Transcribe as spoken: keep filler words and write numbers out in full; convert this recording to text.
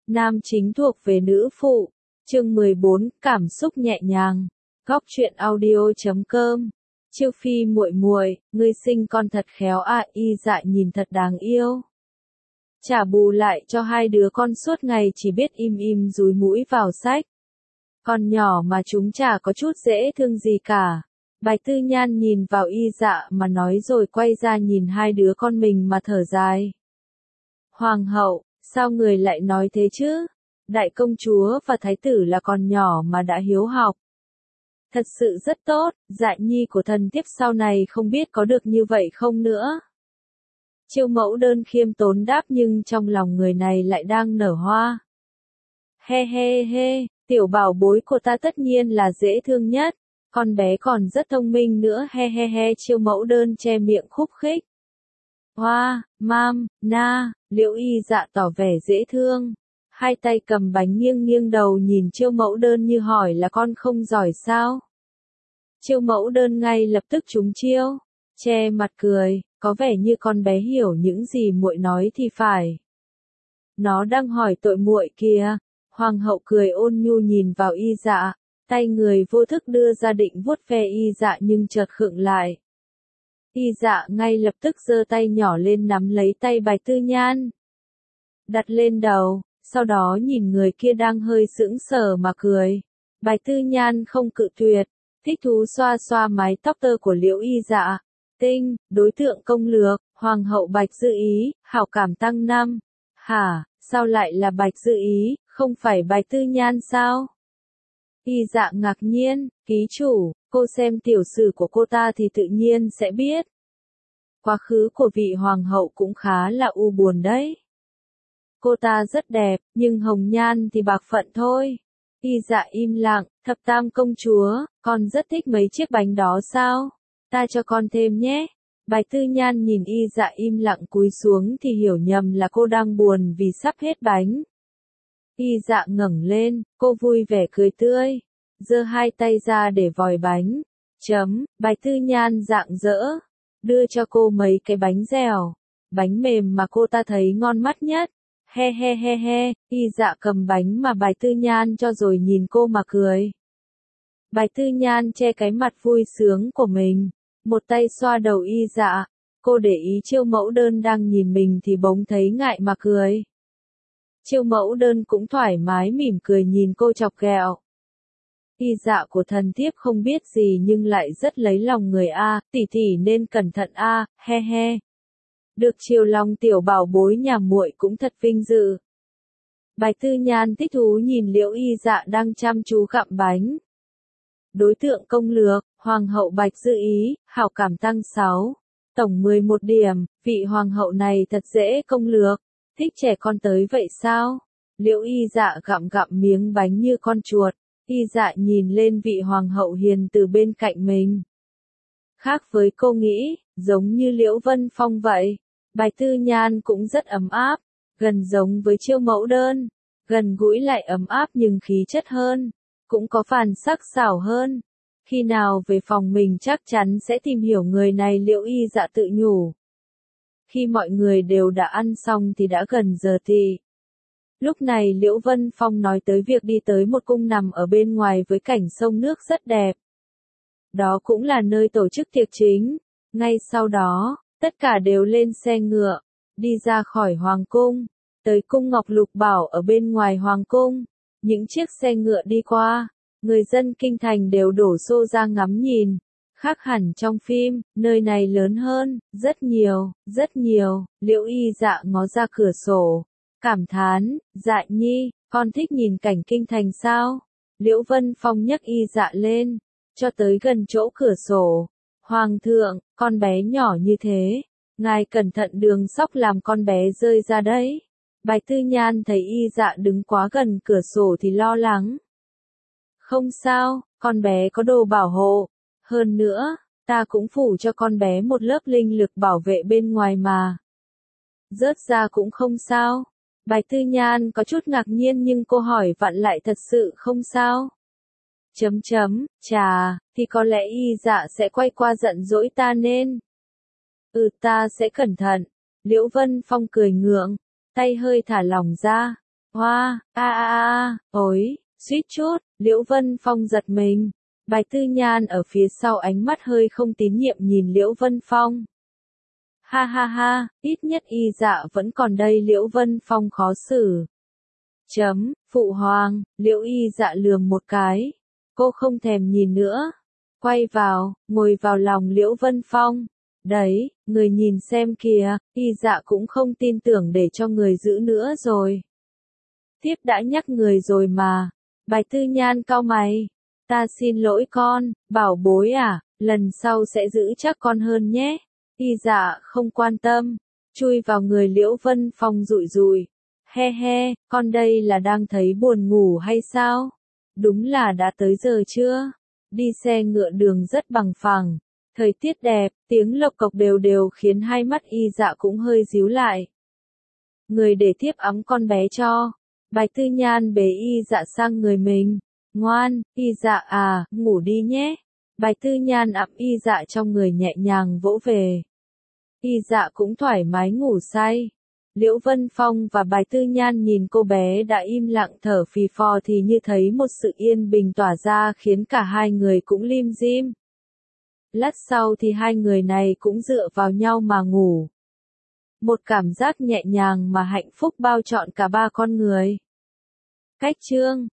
Nam chính thuộc về nữ phụ. Chương mười bốn, cảm xúc nhẹ nhàng. Góc truyện audio chấm com. Chiêu Phi muội muội, ngươi sinh con thật khéo à, Y Dạ nhìn thật đáng yêu. Trả bù lại cho hai đứa con suốt ngày chỉ biết im im dúi mũi vào sách. Con nhỏ mà chúng chả có chút dễ thương gì cả. Bạch Tư Nhan nhìn vào Y Dạ mà nói rồi quay ra nhìn hai đứa con mình mà thở dài. Hoàng hậu, sao người lại nói thế chứ? Đại công chúa và thái tử là con nhỏ mà đã hiếu học. Thật sự rất tốt, Dạ nhi của thần thiếp sau này không biết có được như vậy không nữa. Chiêu Mẫu Đơn khiêm tốn đáp nhưng trong lòng người này lại đang nở hoa. He he he, tiểu bảo bối của ta tất nhiên là dễ thương nhất, con bé còn rất thông minh nữa, he he he. Chiêu Mẫu Đơn che miệng khúc khích. Hoa, mam, na, Liễu Y Dạ tỏ vẻ dễ thương. Hai tay cầm bánh nghiêng nghiêng đầu nhìn Chiêu Mẫu Đơn như hỏi là con không giỏi sao. Chiêu Mẫu Đơn ngay lập tức trúng chiêu, che mặt cười, có vẻ như con bé hiểu những gì muội nói thì phải. Nó đang hỏi tội muội kìa. Hoàng hậu cười ôn nhu nhìn vào Y Dạ, tay người vô thức đưa ra định vuốt ve Y Dạ nhưng chợt khựng lại. Y Dạ ngay lập tức giơ tay nhỏ lên nắm lấy tay Bạch Tư Nhan, đặt lên đầu, sau đó nhìn người kia đang hơi sững sờ mà cười. Bạch Tư Nhan không cự tuyệt, thích thú xoa xoa mái tóc tơ của Liễu Y Dạ. Tinh, đối tượng công lược, Hoàng hậu Bạch Dư Ý, hảo cảm tăng năm. Hả, sao lại là Bạch Dư Ý, không phải Bạch Tư Nhan sao? Y Dạ ngạc nhiên, ký chủ, cô xem tiểu sử của cô ta thì tự nhiên sẽ biết. Quá khứ của vị hoàng hậu cũng khá là u buồn đấy. Cô ta rất đẹp, nhưng hồng nhan thì bạc phận thôi. Y Dạ im lặng, thập tam công chúa, con rất thích mấy chiếc bánh đó sao? Ta cho con thêm nhé. Bạch Tư Nhan nhìn Y Dạ im lặng cúi xuống thì hiểu nhầm là cô đang buồn vì sắp hết bánh. Y Dạ ngẩng lên, cô vui vẻ cười tươi, giơ hai tay ra để vòi bánh. Chấm, Bạch Tư Nhan rạng rỡ, đưa cho cô mấy cái bánh dẻo, bánh mềm mà cô ta thấy ngon mắt nhất. He he he he, Y Dạ cầm bánh mà Bạch Tư Nhan cho rồi nhìn cô mà cười. Bạch Tư Nhan che cái mặt vui sướng của mình, một tay xoa đầu Y Dạ, cô để ý Chiêu Mẫu Đơn đang nhìn mình thì bỗng thấy ngại mà cười. Chiêu Mẫu Đơn cũng thoải mái mỉm cười nhìn cô chọc ghẹo. Y Dạ của thần thiếp không biết gì nhưng lại rất lấy lòng người a, tỷ tỷ nên cẩn thận a, he he. Được chiều lòng tiểu bảo bối nhà muội cũng thật vinh dự. Bạch Tư Nhan thích thú nhìn Liễu Y Dạ đang chăm chú gặm bánh. Đối tượng công lược, Hoàng hậu Bạch Dư Ý, hảo cảm tăng sáu, tổng mười một điểm, vị hoàng hậu này thật dễ công lược, thích trẻ con tới vậy sao? Liễu Y Dạ gặm gặm miếng bánh như con chuột, Y Dạ nhìn lên vị hoàng hậu hiền từ bên cạnh mình. Khác với cô nghĩ, giống như Liễu Vân Phong vậy, Bạch Tư Nhan cũng rất ấm áp, gần giống với Chiêu Mẫu Đơn, gần gũi lại ấm áp nhưng khí chất hơn, cũng có phần sắc sảo hơn. Khi nào về phòng mình chắc chắn sẽ tìm hiểu người này, Liễu Y Dạ tự nhủ. Khi mọi người đều đã ăn xong thì đã gần giờ thì. Lúc này Liễu Vân Phong nói tới việc đi tới một cung nằm ở bên ngoài với cảnh sông nước rất đẹp. Đó cũng là nơi tổ chức tiệc chính. Ngay sau đó, tất cả đều lên xe ngựa, đi ra khỏi hoàng cung, tới cung Ngọc Lục Bảo ở bên ngoài hoàng cung. Những chiếc xe ngựa đi qua, người dân kinh thành đều đổ xô ra ngắm nhìn. Khác hẳn trong phim, nơi này lớn hơn, rất nhiều, rất nhiều. Liễu Y Dạ ngó ra cửa sổ, cảm thán, Dạ nhi, con thích nhìn cảnh kinh thành sao? Liễu Vân Phong nhấc Y Dạ lên, cho tới gần chỗ cửa sổ. Hoàng thượng, con bé nhỏ như thế, ngài cẩn thận đường sóc làm con bé rơi ra đấy. Bạch Tư Nhan thấy Y Dạ đứng quá gần cửa sổ thì lo lắng. Không sao, con bé có đồ bảo hộ. Hơn nữa, ta cũng phủ cho con bé một lớp linh lực bảo vệ bên ngoài mà. Rớt ra cũng không sao. Bạch Tư Nhan có chút ngạc nhiên nhưng cô hỏi vặn lại thật sự không sao. Chấm chấm, chà, thì có lẽ Y Dạ sẽ quay qua giận dỗi ta nên. Ừ, ta sẽ cẩn thận. Liễu Vân Phong cười ngượng, tay hơi thả lỏng ra. Hoa, a a a, ối, suýt chút, Liễu Vân Phong giật mình. Bạch Tư Nhan ở phía sau ánh mắt hơi không tín nhiệm nhìn Liễu Vân Phong. Ha ha ha, ít nhất y dạ vẫn còn đây. Liễu Vân Phong khó xử. Chấm, phụ hoàng, Liễu y dạ lườm một cái. Cô không thèm nhìn nữa. Quay vào, ngồi vào lòng Liễu Vân Phong. Đấy, người nhìn xem kìa, y dạ cũng không tin tưởng để cho người giữ nữa rồi. Tiếp đã nhắc người rồi mà. Bạch Tư Nhan cau mày. Ta xin lỗi con, bảo bối à, lần sau sẽ giữ chắc con hơn nhé. Y dạ không quan tâm, chui vào người Liễu Vân Phong rụi rụi. He he, con đây là đang thấy buồn ngủ hay sao? Đúng là đã tới giờ chưa? Đi xe ngựa đường rất bằng phẳng, thời tiết đẹp, tiếng lộc cộc đều đều khiến hai mắt y dạ cũng hơi díu lại. Người để tiếp ấm con bé cho. Bạch Tư Nhan bế y dạ sang người mình. Ngoan, y dạ à, ngủ đi nhé. Bạch Tư Nhan ẵm y dạ trong người nhẹ nhàng vỗ về. Y dạ cũng thoải mái ngủ say. Liễu Vân Phong và Bạch Tư Nhan nhìn cô bé đã im lặng thở phì phò thì như thấy một sự yên bình tỏa ra khiến cả hai người cũng lim dim. Lát sau thì hai người này cũng dựa vào nhau mà ngủ. Một cảm giác nhẹ nhàng mà hạnh phúc bao trọn cả ba con người. Cách chương